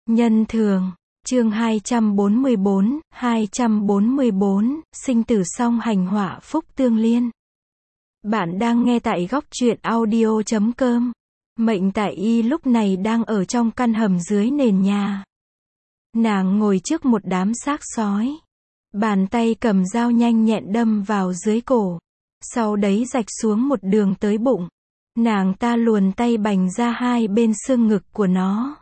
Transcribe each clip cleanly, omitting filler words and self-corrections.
Nhân thường, chương 244, sinh tử song hành họa phúc tương liên. Bạn đang nghe tại góc truyện audio.com. Mệnh Tại Y lúc này đang ở trong căn hầm dưới nền nhà. Nàng ngồi trước một đám xác sói. Bàn tay cầm dao nhanh nhẹn đâm vào dưới cổ. Sau đấy rạch xuống một đường tới bụng. Nàng ta luồn tay bành ra hai bên xương ngực của nó.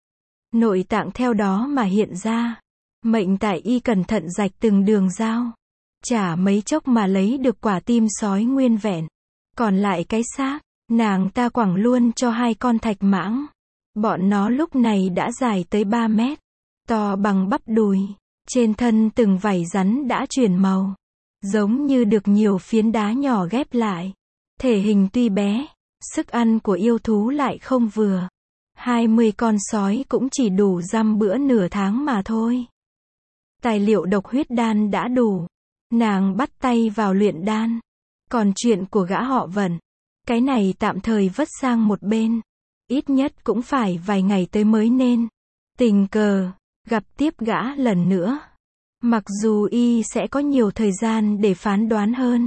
Nội tạng theo đó mà hiện ra. Mệnh Tại Y cẩn thận rạch từng đường dao. Chả mấy chốc mà lấy được quả tim sói nguyên vẹn. Còn lại cái xác, nàng ta quẳng luôn cho hai con thạch mãng. Bọn nó lúc này đã dài tới 3 mét. To bằng bắp đùi. Trên thân từng vảy rắn đã chuyển màu. Giống như được nhiều phiến đá nhỏ ghép lại. Thể hình tuy bé, sức ăn của yêu thú lại không vừa. 20 con sói cũng chỉ đủ dăm bữa nửa tháng mà thôi. Tài liệu độc huyết đan đã đủ. Nàng bắt tay vào luyện đan. Còn chuyện của gã họ Vận, cái này tạm thời vứt sang một bên. Ít nhất cũng phải vài ngày tới mới nên. Tình cờ, gặp tiếp gã lần nữa. Mặc dù y sẽ có nhiều thời gian để phán đoán hơn.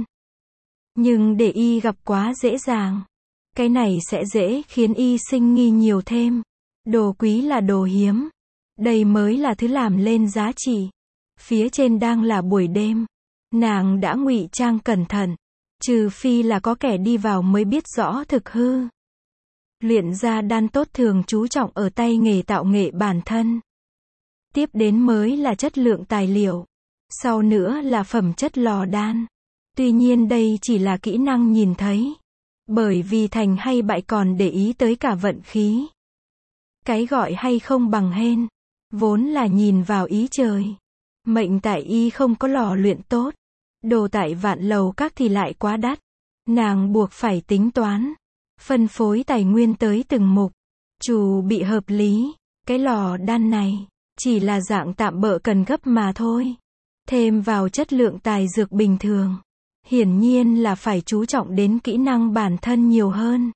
Nhưng để y gặp quá dễ dàng. Cái này sẽ dễ khiến y sinh nghi nhiều thêm. Đồ quý là đồ hiếm. Đây mới là thứ làm lên giá trị. Phía trên đang là buổi đêm. Nàng đã ngụy trang cẩn thận. Trừ phi là có kẻ đi vào mới biết rõ thực hư. Luyện ra đan tốt thường chú trọng ở tay nghề tạo nghệ bản thân. Tiếp đến mới là chất lượng tài liệu. Sau nữa là phẩm chất lò đan. Tuy nhiên đây chỉ là kỹ năng nhìn thấy. Bởi vì thành hay bại còn để ý tới cả vận khí. Cái gọi hay không bằng hên. Vốn là nhìn vào ý trời. Mệnh Tại Y không có lò luyện tốt. Đồ tại Vạn Lầu Các thì lại quá đắt. Nàng buộc phải tính toán. Phân phối tài nguyên tới từng mục. Chủ bị hợp lý. Cái lò đan này chỉ là dạng tạm bợ cần gấp mà thôi. Thêm vào chất lượng tài dược bình thường. Hiển nhiên là phải chú trọng đến kỹ năng bản thân nhiều hơn.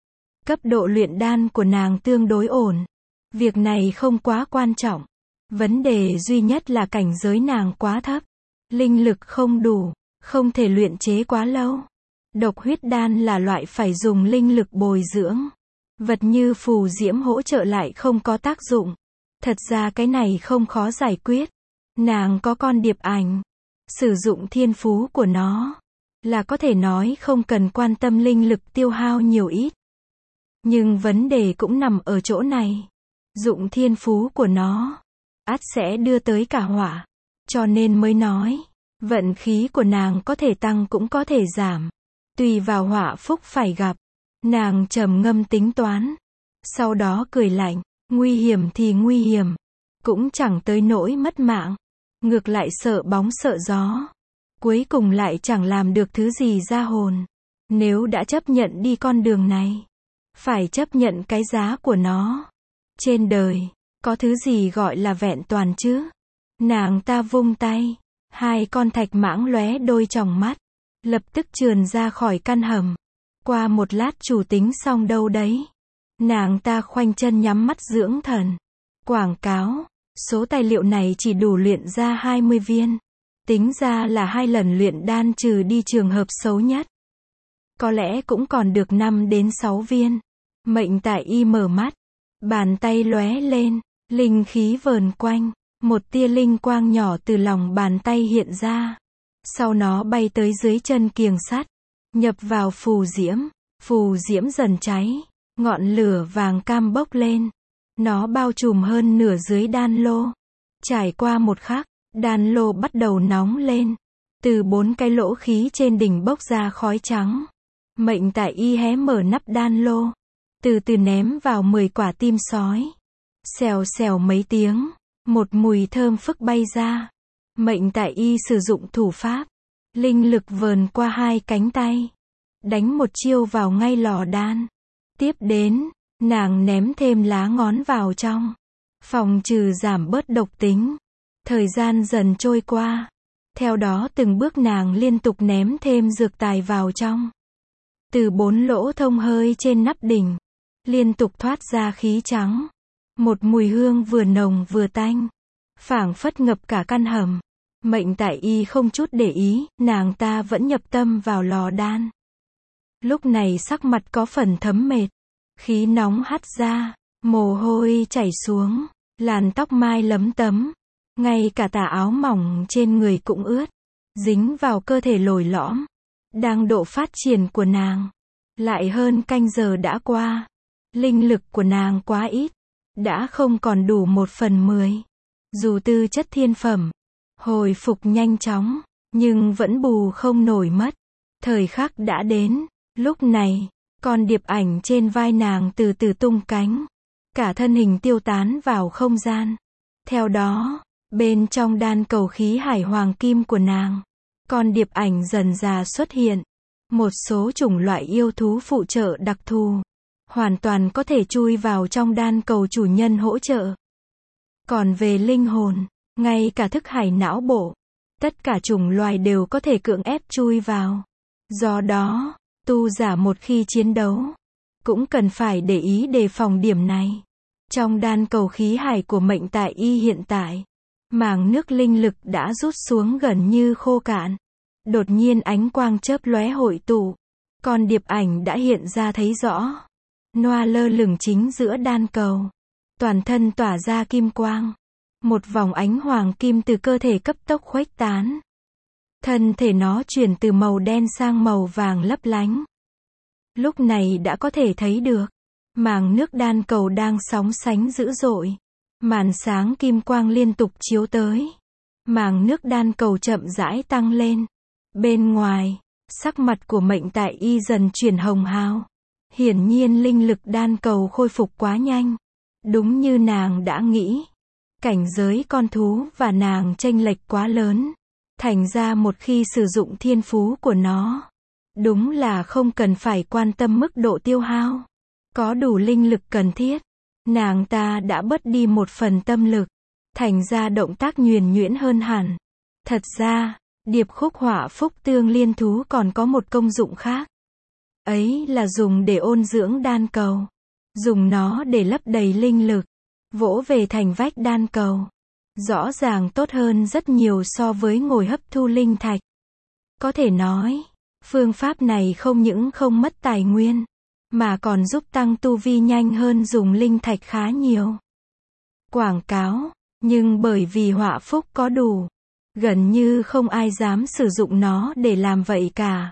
Cấp độ luyện đan của nàng tương đối ổn. Việc này không quá quan trọng. Vấn đề duy nhất là cảnh giới nàng quá thấp. Linh lực không đủ, không thể luyện chế quá lâu. Độc huyết đan là loại phải dùng linh lực bồi dưỡng. Vật như phù diễm hỗ trợ lại không có tác dụng. Thật ra cái này không khó giải quyết. Nàng có con điệp ảnh. Sử dụng thiên phú của nó là có thể nói không cần quan tâm linh lực tiêu hao nhiều ít. Nhưng vấn đề cũng nằm ở chỗ này. Dụng thiên phú của nó ắt sẽ đưa tới cả họa. Cho nên mới nói, vận khí của nàng có thể tăng cũng có thể giảm. Tùy vào họa phúc phải gặp. Nàng trầm ngâm tính toán. Sau đó cười lạnh, nguy hiểm thì nguy hiểm. Cũng chẳng tới nỗi mất mạng. Ngược lại sợ bóng sợ gió. Cuối cùng lại chẳng làm được thứ gì ra hồn. Nếu đã chấp nhận đi con đường này, phải chấp nhận cái giá của nó. Trên đời, có thứ gì gọi là vẹn toàn chứ? Nàng ta vung tay. Hai con thạch mãng lóe đôi tròng mắt. Lập tức trườn ra khỏi căn hầm. Qua một lát chủ tính xong đâu đấy. Nàng ta khoanh chân nhắm mắt dưỡng thần. Quảng cáo. Số tài liệu này chỉ đủ luyện ra 20 viên. Tính ra là 2 lần luyện đan trừ đi trường hợp xấu nhất. Có lẽ cũng còn được 5 đến 6 viên. Mệnh Tại Y mở mắt. Bàn tay lóe lên. Linh khí vờn quanh. Một tia linh quang nhỏ từ lòng bàn tay hiện ra. Sau nó bay tới dưới chân kiềng sắt. Nhập vào phù diễm. Phù diễm dần cháy. Ngọn lửa vàng cam bốc lên. Nó bao trùm hơn nửa dưới đan lô. Trải qua một khắc, đan lô bắt đầu nóng lên. Từ 4 cái lỗ khí trên đỉnh bốc ra khói trắng. Mệnh Tại Y hé mở nắp đan lô. Từ từ ném vào 10 quả tim sói. Xèo xèo mấy tiếng. Một mùi thơm phức bay ra. Mệnh Tại Y sử dụng thủ pháp. Linh lực vờn qua hai cánh tay. Đánh một chiêu vào ngay lò đan. Tiếp đến, nàng ném thêm lá ngón vào trong. Phòng trừ giảm bớt độc tính. Thời gian dần trôi qua. Theo đó từng bước nàng liên tục ném thêm dược tài vào trong. Từ 4 lỗ thông hơi trên nắp đỉnh. Liên tục thoát ra khí trắng. Một mùi hương vừa nồng vừa tanh, phảng phất ngập cả căn hầm. Mệnh Tại Y không chút để ý, nàng ta vẫn nhập tâm vào lò đan. Lúc này sắc mặt có phần thấm mệt, khí nóng hắt ra, mồ hôi chảy xuống, làn tóc mai lấm tấm, ngay cả tà áo mỏng trên người cũng ướt, dính vào cơ thể lồi lõm. Đang độ phát triển của nàng, lại hơn canh giờ đã qua, linh lực của nàng quá ít, đã không còn đủ 1/10. Dù tư chất thiên phẩm, hồi phục nhanh chóng, nhưng vẫn bù không nổi mất. Thời khắc đã đến, lúc này, con điệp ảnh trên vai nàng từ từ tung cánh, cả thân hình tiêu tán vào không gian. Theo đó, bên trong đan cầu khí hải hoàng kim của nàng, con điệp ảnh dần dà xuất hiện. Một số chủng loại yêu thú phụ trợ đặc thù, hoàn toàn có thể chui vào trong đan cầu chủ nhân hỗ trợ. Còn về linh hồn, ngay cả thức hải não bộ, tất cả chủng loài đều có thể cưỡng ép chui vào. Do đó, tu giả một khi chiến đấu, cũng cần phải để ý đề phòng điểm này. Trong đan cầu khí hải của Mệnh Tại Y hiện tại, màng nước linh lực đã rút xuống gần như khô cạn. Đột nhiên ánh quang chớp lóe hội tụ, con điệp ảnh đã hiện ra thấy rõ. Noa lơ lửng chính giữa đan cầu, toàn thân tỏa ra kim quang. Một vòng ánh hoàng kim từ cơ thể cấp tốc khuếch tán. Thân thể nó chuyển từ màu đen sang màu vàng lấp lánh. Lúc này đã có thể thấy được, màng nước đan cầu đang sóng sánh dữ dội. Màn sáng kim quang liên tục chiếu tới. Màng nước đan cầu chậm rãi tăng lên. Bên ngoài, sắc mặt của Mệnh Tại Y dần chuyển hồng hào. Hiển nhiên linh lực đan cầu khôi phục quá nhanh. Đúng như nàng đã nghĩ. Cảnh giới con thú và nàng chênh lệch quá lớn. Thành ra một khi sử dụng thiên phú của nó, đúng là không cần phải quan tâm mức độ tiêu hao. Có đủ linh lực cần thiết, nàng ta đã bớt đi một phần tâm lực. Thành ra động tác nhuần nhuyễn hơn hẳn. Thật ra, điệp khúc họa phúc tương liên thú còn có một công dụng khác. Ấy là dùng để ôn dưỡng đan cầu. Dùng nó để lấp đầy linh lực. Vỗ về thành vách đan cầu. Rõ ràng tốt hơn rất nhiều so với ngồi hấp thu linh thạch. Có thể nói, phương pháp này không những không mất tài nguyên, mà còn giúp tăng tu vi nhanh hơn dùng linh thạch khá nhiều. Quảng cáo, nhưng bởi vì họa phúc có đủ, gần như không ai dám sử dụng nó để làm vậy cả.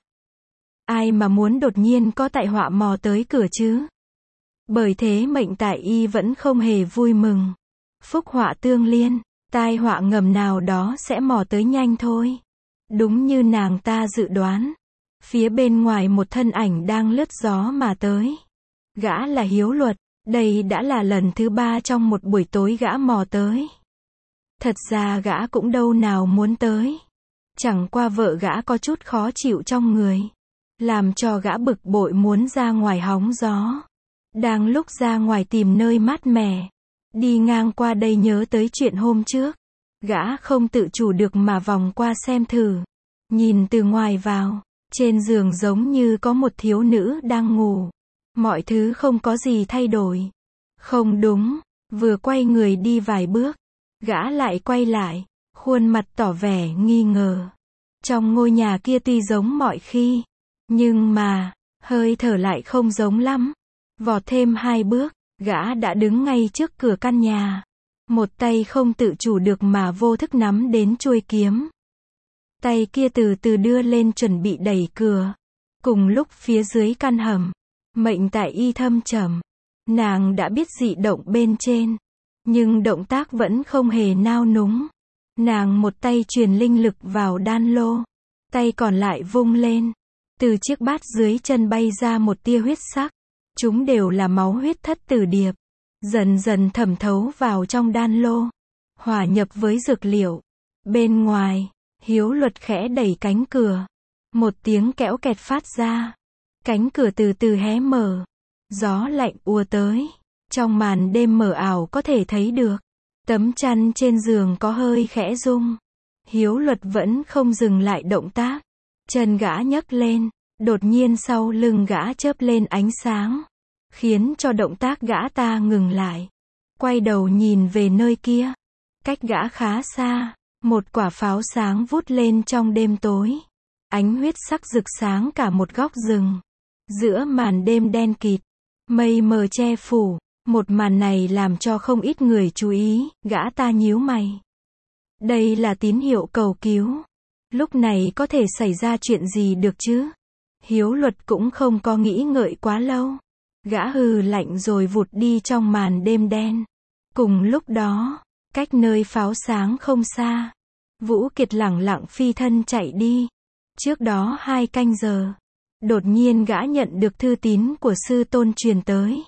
Ai mà muốn đột nhiên có tai họa mò tới cửa chứ? Bởi thế Mệnh Tại Y vẫn không hề vui mừng. Phúc họa tương liên, tai họa ngầm nào đó sẽ mò tới nhanh thôi. Đúng như nàng ta dự đoán, phía bên ngoài một thân ảnh đang lướt gió mà tới. Gã là Hiếu Luật, đây đã là lần thứ 3 trong một buổi tối gã mò tới. Thật ra gã cũng đâu nào muốn tới. Chẳng qua vợ gã có chút khó chịu trong người, làm cho gã bực bội muốn ra ngoài hóng gió. Đang lúc ra ngoài tìm nơi mát mẻ, đi ngang qua đây nhớ tới chuyện hôm trước. Gã không tự chủ được mà vòng qua xem thử. Nhìn từ ngoài vào, trên giường giống như có một thiếu nữ đang ngủ. Mọi thứ không có gì thay đổi. Không đúng, vừa quay người đi vài bước, gã lại quay lại, khuôn mặt tỏ vẻ nghi ngờ. Trong ngôi nhà kia tuy giống mọi khi, nhưng mà, hơi thở lại không giống lắm. Vọt thêm 2 bước, gã đã đứng ngay trước cửa căn nhà. Một tay không tự chủ được mà vô thức nắm đến chuôi kiếm. Tay kia từ từ đưa lên chuẩn bị đẩy cửa. Cùng lúc phía dưới căn hầm, Mệnh Tại Y thâm trầm. Nàng đã biết dị động bên trên, nhưng động tác vẫn không hề nao núng. Nàng một tay truyền linh lực vào đan lô, tay còn lại vung lên. Từ chiếc bát dưới chân bay ra một tia huyết sắc. Chúng đều là máu huyết thất tử điệp. Dần dần thẩm thấu vào trong đan lô, hòa nhập với dược liệu. Bên ngoài, Hiếu Luật khẽ đẩy cánh cửa. Một tiếng kẽo kẹt phát ra. Cánh cửa từ từ hé mở. Gió lạnh ùa tới. Trong màn đêm mờ ảo có thể thấy được. Tấm chăn trên giường có hơi khẽ rung. Hiếu Luật vẫn không dừng lại động tác. Chân gã nhấc lên. Đột nhiên sau lưng gã chớp lên ánh sáng, khiến cho động tác gã ta ngừng lại. quay đầu nhìn về nơi kia. Cách gã khá xa, một quả pháo sáng vút lên trong đêm tối. Ánh huyết sắc rực sáng cả một góc rừng. Giữa màn đêm đen kịt, mây mờ che phủ, một màn này làm cho không ít người chú ý, gã ta nhíu mày. Đây là tín hiệu cầu cứu. Lúc này có thể xảy ra chuyện gì được chứ? Hiếu Luật cũng không có nghĩ ngợi quá lâu. Gã hừ lạnh rồi vụt đi trong màn đêm đen. Cùng lúc đó, cách nơi pháo sáng không xa, Vũ Kiệt lẳng lặng phi thân chạy đi. Trước đó 2 canh giờ, đột nhiên gã nhận được thư tín của sư tôn truyền tới.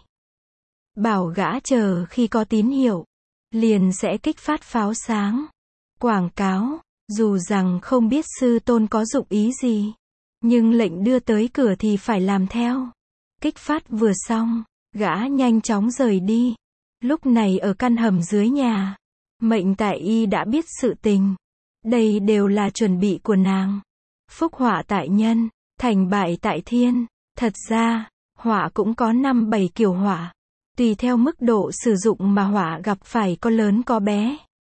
Bảo gã chờ khi có tín hiệu, liền sẽ kích phát pháo sáng. Quảng cáo, dù rằng không biết sư tôn có dụng ý gì, nhưng lệnh đưa tới cửa thì phải làm theo. Kích phát vừa xong, gã nhanh chóng rời đi. Lúc này ở căn hầm dưới nhà, Mệnh Tại Y đã biết sự tình. Đây đều là chuẩn bị của nàng. Phúc họa tại nhân, thành bại tại thiên. Thật ra, họa cũng có 5-7 kiểu họa. Tùy theo mức độ sử dụng mà họa gặp phải có lớn có bé.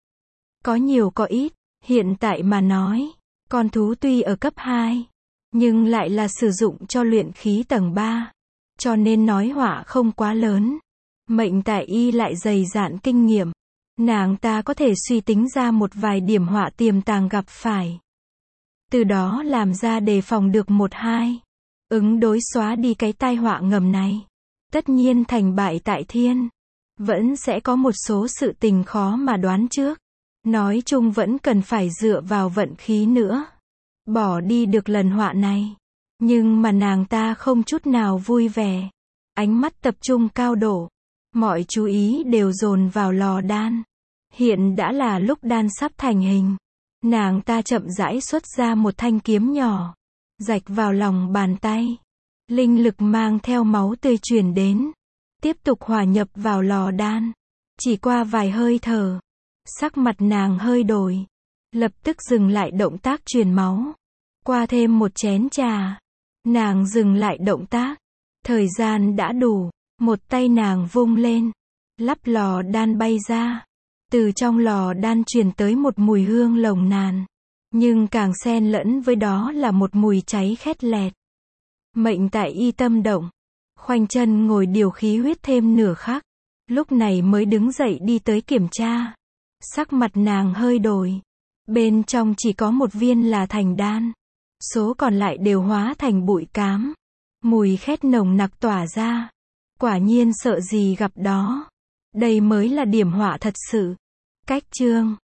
Có nhiều có ít. Hiện tại mà nói, con thú tuy ở cấp 2, nhưng lại là sử dụng cho luyện khí tầng 3. Cho nên nói họa không quá lớn. Mệnh Tại Y lại dày dạn kinh nghiệm. Nàng ta có thể suy tính ra một vài điểm họa tiềm tàng gặp phải. Từ đó làm ra đề phòng được 1-2. Ứng đối xóa đi cái tai họa ngầm này. Tất nhiên thành bại tại thiên. Vẫn sẽ có một số sự tình khó mà đoán trước. Nói chung vẫn cần phải dựa vào vận khí nữa. Bỏ đi được lần họa này. Nhưng mà nàng ta không chút nào vui vẻ. Ánh mắt tập trung cao độ. Mọi chú ý đều dồn vào lò đan. Hiện đã là lúc đan sắp thành hình. Nàng ta chậm rãi xuất ra một thanh kiếm nhỏ. Rạch vào lòng bàn tay. Linh lực mang theo máu tươi truyền đến. Tiếp tục hòa nhập vào lò đan. Chỉ qua vài hơi thở. Sắc mặt nàng hơi đổi. Lập tức dừng lại động tác truyền máu. Qua thêm một chén trà. Nàng dừng lại động tác. Thời gian đã đủ. Một tay nàng vung lên. Lắp lò đan bay ra. Từ trong lò đan truyền tới một mùi hương nồng nàn. Nhưng càng xen lẫn với đó là một mùi cháy khét lẹt. Mệnh Tại Y tâm động. Khoanh chân ngồi điều khí huyết thêm nửa khắc. Lúc này mới đứng dậy đi tới kiểm tra. Sắc mặt nàng hơi đổi. Bên trong chỉ có một viên là thành đan. Số còn lại đều hóa thành bụi cám. Mùi khét nồng nặc tỏa ra. Quả nhiên sợ gì gặp đó. Đây mới là điểm họa thật sự. Cách chương